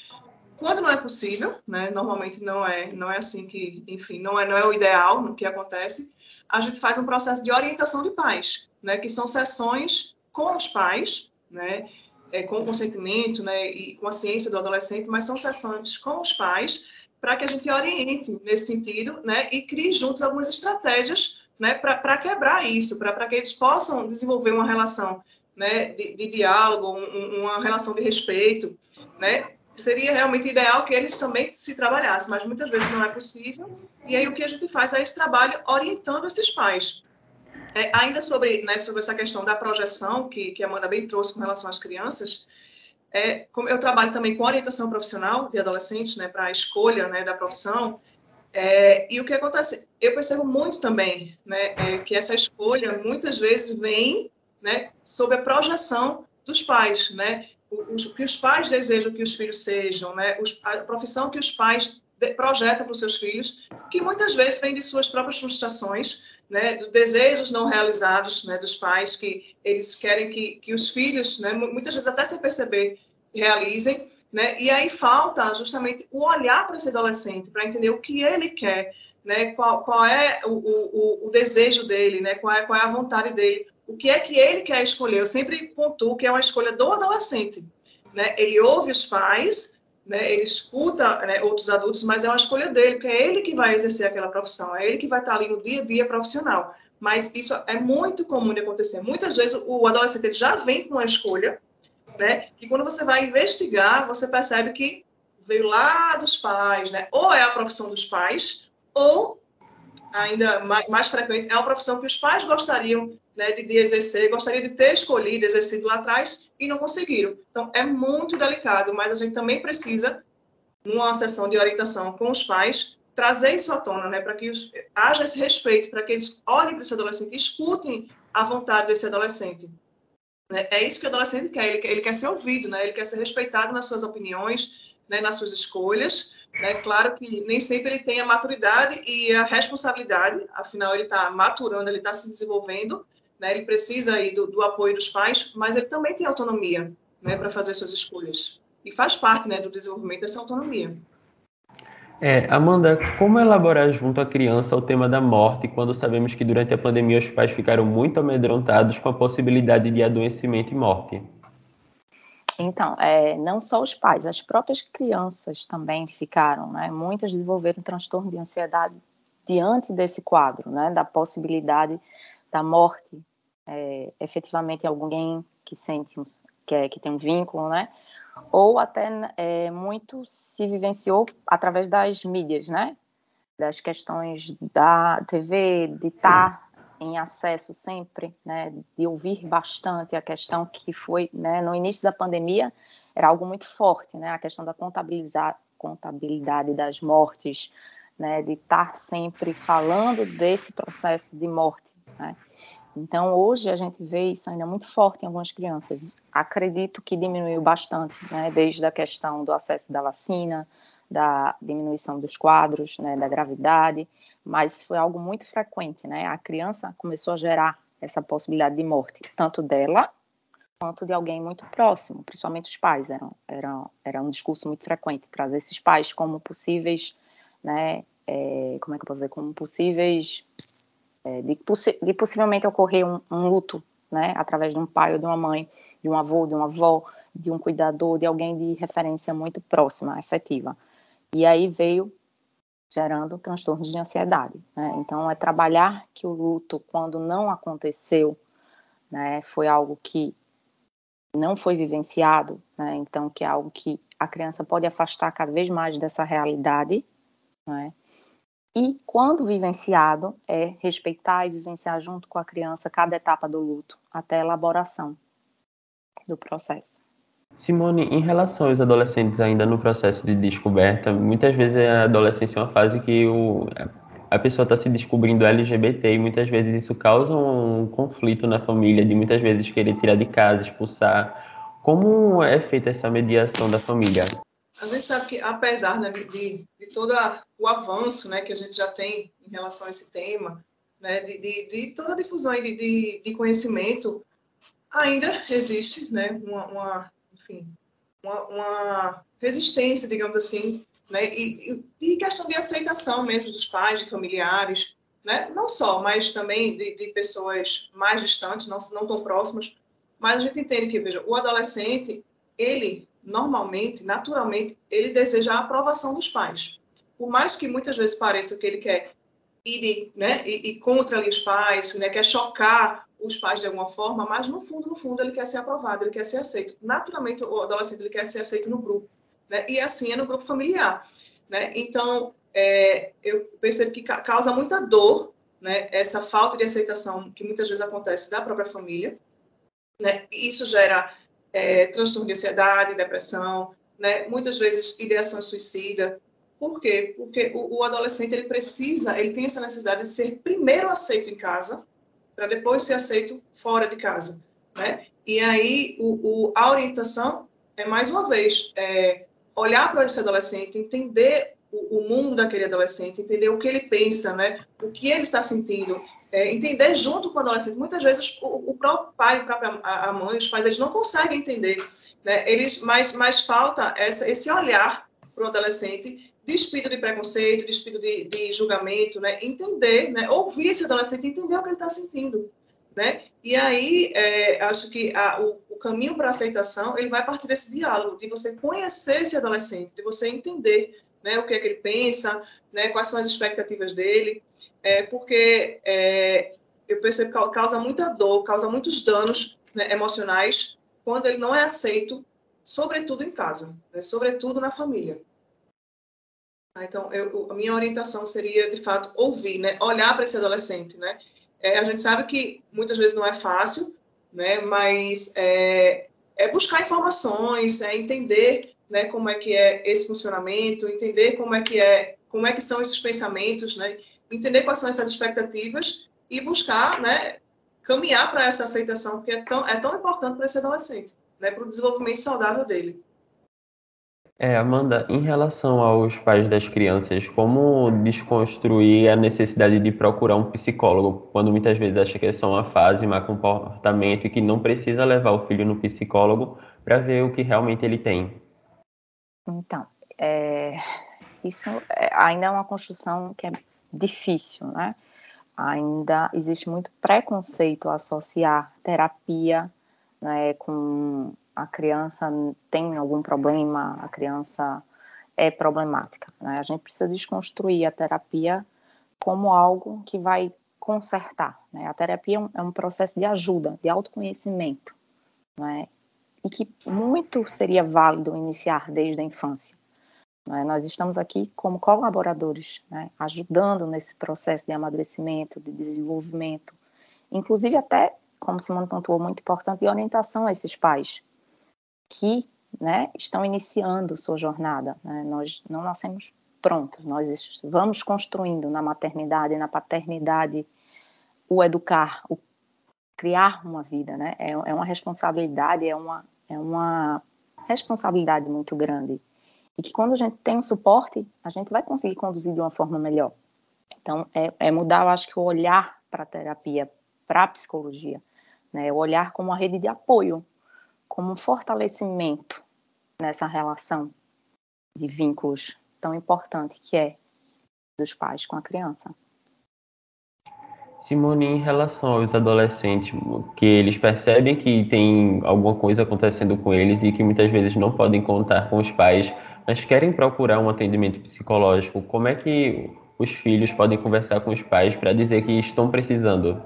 Quando não é possível, né, normalmente não é assim que, enfim, não é o ideal no que acontece, a gente faz um processo de orientação de pais, né, que são sessões com os pais, né, com o consentimento, né, e com a ciência do adolescente, mas são sessões com os pais para que a gente oriente nesse sentido, né, e crie juntos algumas estratégias, né, para quebrar isso, para que eles possam desenvolver uma relação, né, de diálogo, uma relação de respeito, né. Seria realmente ideal que eles também se trabalhassem, mas muitas vezes não é possível. E aí o que a gente faz é esse trabalho orientando esses pais. Ainda sobre essa questão da projeção, que a Amanda bem trouxe com relação às crianças, como eu trabalho também com orientação profissional de adolescentes, né, para a escolha, né, da profissão, e o que acontece? Eu percebo muito também, né, que essa escolha muitas vezes vem, né, sob a projeção dos pais, né? O que os pais desejam que os filhos sejam, né? A profissão que os pais projetam para os seus filhos, que muitas vezes vem de suas próprias frustrações, né? De desejos não realizados, né? Dos pais, que eles querem que os filhos, né? Muitas vezes até sem perceber, realizem, né? E aí falta justamente o olhar para esse adolescente, para entender o que ele quer, né? Qual é o desejo dele, né? Qual é a vontade dele, o que é que ele quer escolher. Eu sempre pontuo que é uma escolha do adolescente, né? Ele ouve os pais, né? Ele escuta, né, outros adultos, mas é uma escolha dele, porque é ele que vai exercer aquela profissão, é ele que vai estar ali no dia a dia profissional. Mas isso é muito comum de acontecer. Muitas vezes o adolescente ele já vem com uma escolha, né? Que quando você vai investigar, você percebe que veio lá dos pais, né? Ou é a profissão dos pais, ou ainda mais frequente, é uma profissão que os pais gostariam, né, de exercer, gostariam de ter escolhido, exercido lá atrás e não conseguiram. Então, é muito delicado, mas a gente também precisa, numa sessão de orientação com os pais, trazer isso à tona, né, para que haja esse respeito, para que eles olhem para esse adolescente e escutem a vontade desse adolescente. É isso que o adolescente quer, ele quer ser ouvido, né, ele quer ser respeitado nas suas opiniões, né, nas suas escolhas, né? Claro que nem sempre ele tem a maturidade e a responsabilidade, afinal ele está maturando, ele está se desenvolvendo, né? Ele precisa aí do apoio dos pais, mas ele também tem autonomia, né, para fazer suas escolhas. E faz parte, né, do desenvolvimento dessa autonomia. Amanda, como elaborar junto à criança o tema da morte quando sabemos que durante a pandemia os pais ficaram muito amedrontados com a possibilidade de adoecimento e morte? Então, não só os pais, as próprias crianças também ficaram, né? Muitas desenvolveram transtorno de ansiedade diante desse quadro, né? Da possibilidade da morte, efetivamente alguém que sente que tem um vínculo, né? Ou até muito se vivenciou através das mídias, né? Das questões da TV, de estar em acesso sempre, né, de ouvir bastante a questão que foi, né, no início da pandemia, era algo muito forte, né, a questão da contabilidade das mortes, né, de estar sempre falando desse processo de morte, né. Então, hoje a gente vê isso ainda muito forte em algumas crianças. Acredito que diminuiu bastante, né, desde a questão do acesso da vacina, da diminuição dos quadros, né, da gravidade, mas foi algo muito frequente, né? A criança começou a gerar essa possibilidade de morte, tanto dela quanto de alguém muito próximo, principalmente os pais. Era um discurso muito frequente, trazer esses pais como possíveis, né? Como é que eu posso dizer? Como possíveis, de possivelmente ocorrer um luto, né? Através de um pai ou de uma mãe, de um avô, de uma avó, de um cuidador, de alguém de referência muito próxima, afetiva. E aí veio gerando transtornos de ansiedade, né? Então, trabalhar que o luto, quando não aconteceu, né, foi algo que não foi vivenciado, né? Então, que é algo que a criança pode afastar cada vez mais dessa realidade, né? E, quando vivenciado, respeitar e vivenciar junto com a criança cada etapa do luto, até a elaboração do processo. Simone, em relação aos adolescentes ainda no processo de descoberta, muitas vezes a adolescência é uma fase que a pessoa está se descobrindo LGBT e muitas vezes isso causa um conflito na família, de muitas vezes querer tirar de casa, expulsar. Como é feita essa mediação da família? A gente sabe que, apesar, né, de todo o avanço, né, que a gente já tem em relação a esse tema, né, de toda a difusão de conhecimento, ainda existe, né, uma resistência, digamos assim, né, e questão de aceitação mesmo dos pais, de familiares, né, não só, mas também de pessoas mais distantes, não tão próximas, mas a gente entende que, veja, o adolescente, ele, normalmente, naturalmente, ele deseja a aprovação dos pais. Por mais que muitas vezes pareça que ele quer ir contra ali os pais, né, quer chocar os pais de alguma forma, mas no fundo, ele quer ser aprovado, ele quer ser aceito. Naturalmente, o adolescente ele quer ser aceito no grupo, né, e assim é no grupo familiar, né? Então, eu percebo que causa muita dor, né, essa falta de aceitação que muitas vezes acontece da própria família, né? E isso gera transtorno de ansiedade, depressão, né, muitas vezes ideação suicida. Por quê? Porque o adolescente ele tem essa necessidade de ser primeiro aceito em casa, para depois ser aceito fora de casa, né? E aí a orientação mais uma vez, olhar para esse adolescente, entender o mundo daquele adolescente, entender o que ele pensa, né? O que ele está sentindo, entender junto com o adolescente. Muitas vezes o próprio pai, a mãe, os pais, eles não conseguem entender, né? Mas falta esse olhar para o adolescente, despido de preconceito, despido de julgamento, né? Entender, né? Ouvir esse adolescente, entender o que ele está sentindo, né? E aí, acho que o caminho para a aceitação, ele vai partir desse diálogo, de você conhecer esse adolescente, de você entender, né, o que é que ele pensa, né, quais são as expectativas dele, porque eu percebo que causa muita dor, causa muitos danos, né, emocionais, quando ele não é aceito, sobretudo em casa, né, sobretudo na família. Então, a minha orientação seria, de fato, ouvir, né, olhar para esse adolescente, né. A gente sabe que muitas vezes não é fácil, né, mas buscar informações, entender, né, como é que é esse funcionamento, entender como é que são esses pensamentos, né, entender quais são essas expectativas e buscar, né, caminhar para essa aceitação que é tão importante para esse adolescente, né, para o desenvolvimento saudável dele. Amanda, em relação aos pais das crianças, como desconstruir a necessidade de procurar um psicólogo, quando muitas vezes acha que é só uma fase, mau comportamento e que não precisa levar o filho no psicólogo para ver o que realmente ele tem? Então, isso ainda é uma construção que é difícil, né? Ainda existe muito preconceito a associar terapia, né, com a criança tem algum problema, a criança é problemática, né? A gente precisa desconstruir a terapia como algo que vai consertar, né? A terapia é um processo de ajuda, de autoconhecimento, né? E que muito seria válido iniciar desde a infância. Né? Nós estamos aqui como colaboradores, né? Ajudando nesse processo de amadurecimento, de desenvolvimento, inclusive até, como Simone pontuou, muito importante, de orientação a esses pais que, né, estão iniciando sua jornada. Né? Nós não nascemos prontos, nós vamos construindo na maternidade, na paternidade, o educar, o criar uma vida, né? É uma responsabilidade, é uma responsabilidade muito grande. E que quando a gente tem um suporte, a gente vai conseguir conduzir de uma forma melhor. Então, é mudar, eu acho que o olhar para a terapia, para a psicologia, né? O olhar como uma rede de apoio, como um fortalecimento nessa relação de vínculos tão importante que é dos pais com a criança. Simone, em relação aos adolescentes, que eles percebem que tem alguma coisa acontecendo com eles e que muitas vezes não podem contar com os pais, mas querem procurar um atendimento psicológico, como é que os filhos podem conversar com os pais para dizer que estão precisando?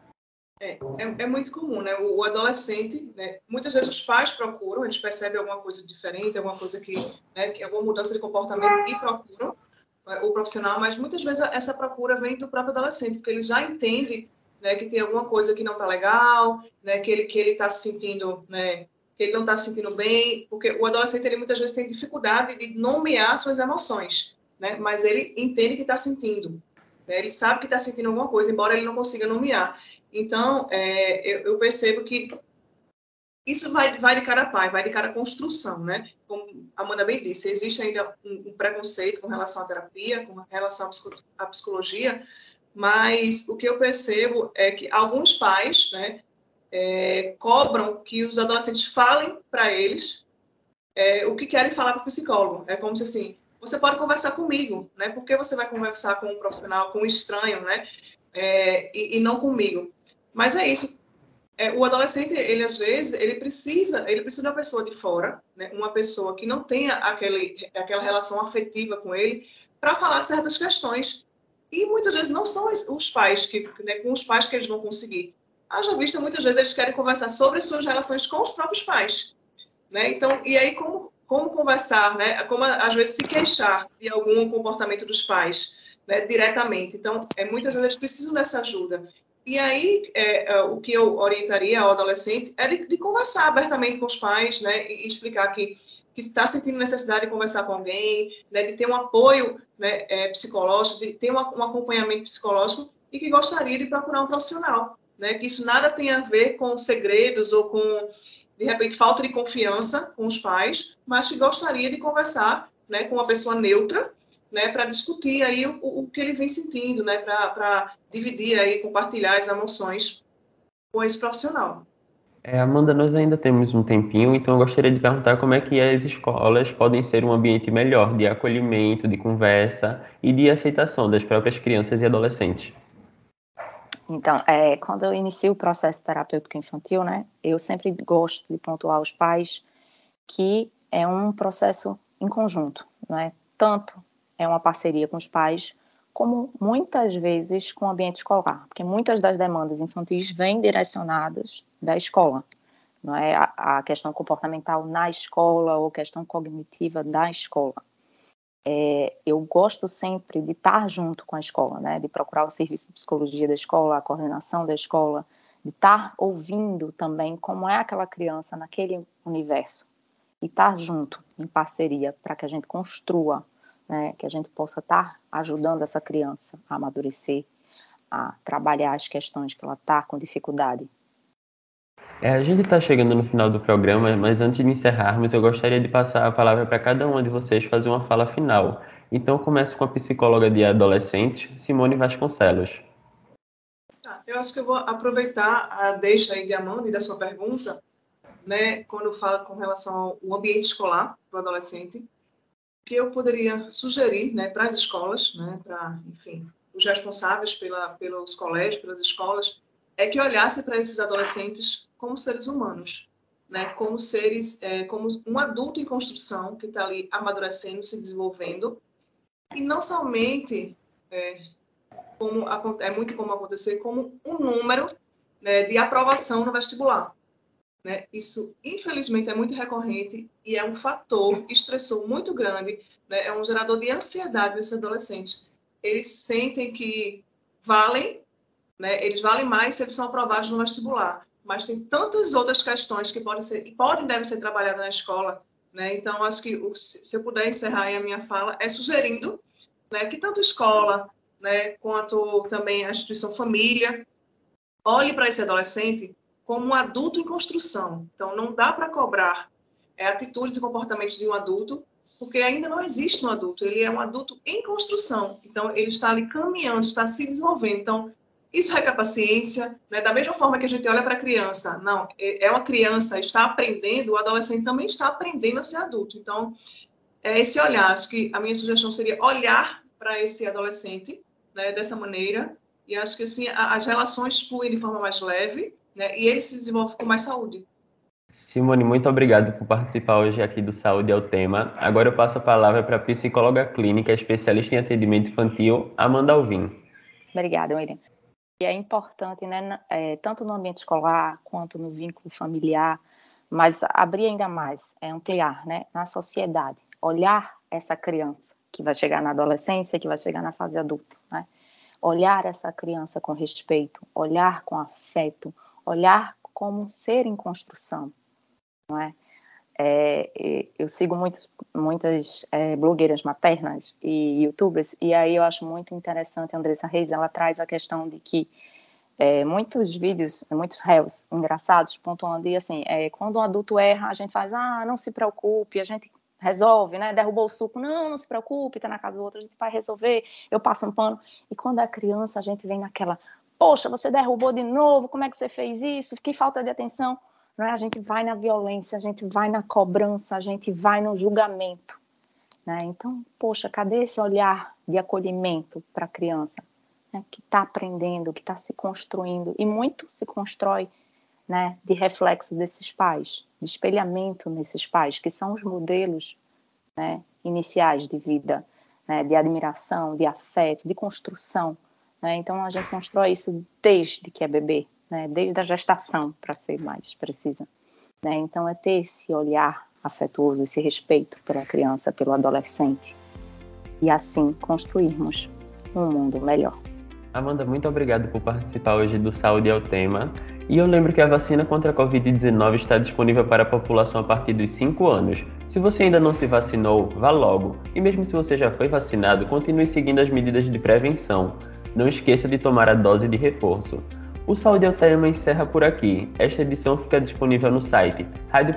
É muito comum, né? O adolescente, né? Muitas vezes os pais procuram, eles percebem alguma coisa diferente, alguma coisa que, né, que alguma mudança de comportamento e procuram o profissional, mas muitas vezes essa procura vem do próprio adolescente, porque ele já entende, né, que tem alguma coisa que não está legal, né, que ele está se sentindo, né, que ele não está se sentindo bem, porque o adolescente ele muitas vezes tem dificuldade de nomear suas emoções, né, mas ele entende que está sentindo, né, ele sabe que está sentindo alguma coisa, embora ele não consiga nomear. Então, eu percebo que isso vai de cada pai, vai de cada construção, né? Como a Amanda bem disse, existe ainda um preconceito com relação à terapia, com relação à psicologia, mas o que eu percebo é que alguns pais, né, cobram que os adolescentes falem para eles o que querem falar para o psicólogo. É como se assim, você pode conversar comigo, né? Por que você vai conversar com um profissional, com um estranho, né? E não comigo. Mas é isso. O adolescente, ele às vezes, ele precisa de uma pessoa de fora, né? Uma pessoa que não tenha aquela relação afetiva com ele, para falar de certas questões. E muitas vezes não são os pais, né, com os pais que eles vão conseguir. Haja vista, muitas vezes eles querem conversar sobre suas relações com os próprios pais. Né? Então, e aí como conversar, né? Como às vezes se queixar de algum comportamento dos pais, né, diretamente. Então, muitas vezes eles precisam dessa ajuda. E aí, o que eu orientaria ao adolescente é de conversar abertamente com os pais, né, e explicar que está sentindo necessidade de conversar com alguém, né, de ter um apoio, né, psicológico, de ter um acompanhamento psicológico e que gostaria de procurar um profissional, né, que isso nada tem a ver com segredos ou com, de repente, falta de confiança com os pais, mas que gostaria de conversar, né, com uma pessoa neutra, né, para discutir aí o que ele vem sentindo, né, para dividir aí, compartilhar as emoções com esse profissional. Amanda, nós ainda temos um tempinho, então eu gostaria de perguntar como é que as escolas podem ser um ambiente melhor de acolhimento, de conversa e de aceitação das próprias crianças e adolescentes. Então, quando eu inicio o processo terapêutico infantil, né, eu sempre gosto de pontuar aos pais que é um processo em conjunto, não é? Tanto é uma parceria com os pais, como muitas vezes com o ambiente escolar, porque muitas das demandas infantis vêm direcionadas da escola, não é? A questão comportamental na escola ou questão cognitiva da escola. Eu gosto sempre de estar junto com a escola, né? De procurar o serviço de psicologia da escola, a coordenação da escola, de estar ouvindo também como é aquela criança naquele universo e estar junto, em parceria, para que a gente construa, né, que a gente possa estar ajudando essa criança a amadurecer, a trabalhar as questões que ela está com dificuldade. A gente está chegando no final do programa, mas antes de encerrarmos, eu gostaria de passar a palavra para cada uma de vocês fazer uma fala final. Então, eu começo com a psicóloga de adolescentes, Simone Vasconcelos. Eu acho que eu vou aproveitar a deixa aí de Amanda e da sua pergunta, né, quando fala com relação ao ambiente escolar do adolescente, que eu poderia sugerir, né, para as escolas, né, para, enfim, os responsáveis pelos colégios, pelas escolas, é que olhasse para esses adolescentes como seres humanos, né, como seres, como um adulto em construção que está ali amadurecendo, se desenvolvendo, e não somente, como é muito comum acontecer, como um número, né, de aprovação no vestibular. Né? Isso, infelizmente, é muito recorrente e é um fator estressor muito grande, né? É um gerador de ansiedade nesses adolescentes. Eles sentem que valem, né? Eles valem mais se eles são aprovados no vestibular, mas tem tantas outras questões que podem e devem ser trabalhadas na escola, né? Então, acho que, se eu puder encerrar aí a minha fala, é sugerindo, né, que tanto a escola, né, quanto também a instituição família olhe para esse adolescente como um adulto em construção. Então, não dá para cobrar atitudes e comportamentos de um adulto, porque ainda não existe um adulto, ele é um adulto em construção. Então, ele está ali caminhando, está se desenvolvendo. Então, isso requer paciência, né? Da mesma forma que a gente olha para a criança, não, é uma criança, está aprendendo, o adolescente também está aprendendo a ser adulto. Então, esse olhar, acho que a minha sugestão seria olhar para esse adolescente, né, dessa maneira, e acho que assim, as relações fluem de forma mais leve, né, e ele se desenvolve com mais saúde. Simone, muito obrigado por participar hoje aqui do Saúde é o Tema. Agora eu passo a palavra para a psicóloga clínica, especialista em atendimento infantil, Amanda Alvim. Obrigada, William. E é importante, né, tanto no ambiente escolar quanto no vínculo familiar, mas abrir ainda mais, ampliar, né, na sociedade, olhar essa criança que vai chegar na adolescência, que vai chegar na fase adulta, né? Olhar essa criança com respeito, olhar com afeto, olhar como um ser em construção, não é? Eu sigo muitas blogueiras maternas e youtubers, e aí eu acho muito interessante, a Andressa Reis, ela traz a questão de que muitos vídeos, muitos reels engraçados pontuando, e assim, quando um adulto erra, a gente faz, não se preocupe, a gente resolve, né? Derrubou o suco, não se preocupe, tá na casa do outro, a gente vai resolver, eu passo um pano. E quando é criança, a gente vem naquela, poxa, você derrubou de novo, como é que você fez isso? Que falta de atenção. Não é? A gente vai na violência, a gente vai na cobrança, a gente vai no julgamento, né? Então, poxa, cadê esse olhar de acolhimento para a criança, né? Que está aprendendo, que está se construindo, e muito se constrói, né, de reflexo desses pais, de espelhamento nesses pais, que são os modelos, né, iniciais de vida, né, de admiração, de afeto, de construção, né? Então a gente constrói isso desde que é bebê, né, desde a gestação, para ser mais precisa, né? Então é ter esse olhar afetuoso, esse respeito pela criança, pelo adolescente, e assim construirmos um mundo melhor. Amanda, muito obrigado por participar hoje do Saúde é o Tema. E eu lembro que a vacina contra a Covid-19 está disponível para a população a partir dos 5 anos. Se você ainda não se vacinou, vá logo. E mesmo se você já foi vacinado, continue seguindo as medidas de prevenção. Não esqueça de tomar a dose de reforço. O Saúde é o Tema encerra por aqui. Esta edição fica disponível no site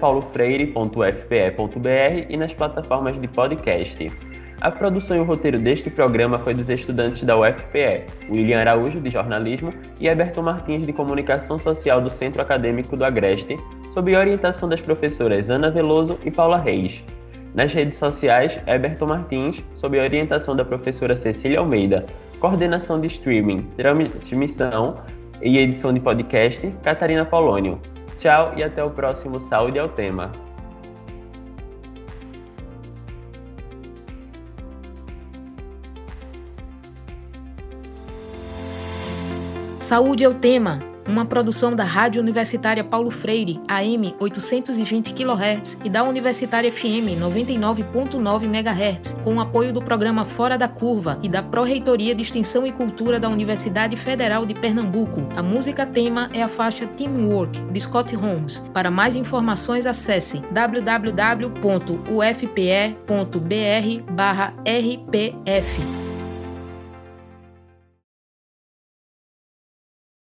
radiopaulofreire.ufpe.br e nas plataformas de podcast. A produção e o roteiro deste programa foi dos estudantes da UFPE, William Araújo, de Jornalismo, e Eberton Martins, de Comunicação Social do Centro Acadêmico do Agreste, sob orientação das professoras Ana Veloso e Paula Reis. Nas redes sociais, Eberton Martins, sob orientação da professora Cecília Almeida, coordenação de streaming, transmissão e edição de podcast, Catarina Polônio. Tchau e até o próximo Saúde é o Tema. Saúde é o Tema, uma produção da Rádio Universitária Paulo Freire, AM 820 kHz e da Universitária FM 99.9 MHz, com o apoio do programa Fora da Curva e da Pró-Reitoria de Extensão e Cultura da Universidade Federal de Pernambuco. A música tema é a faixa Teamwork, de Scott Holmes. Para mais informações, acesse www.ufpe.br/rpf.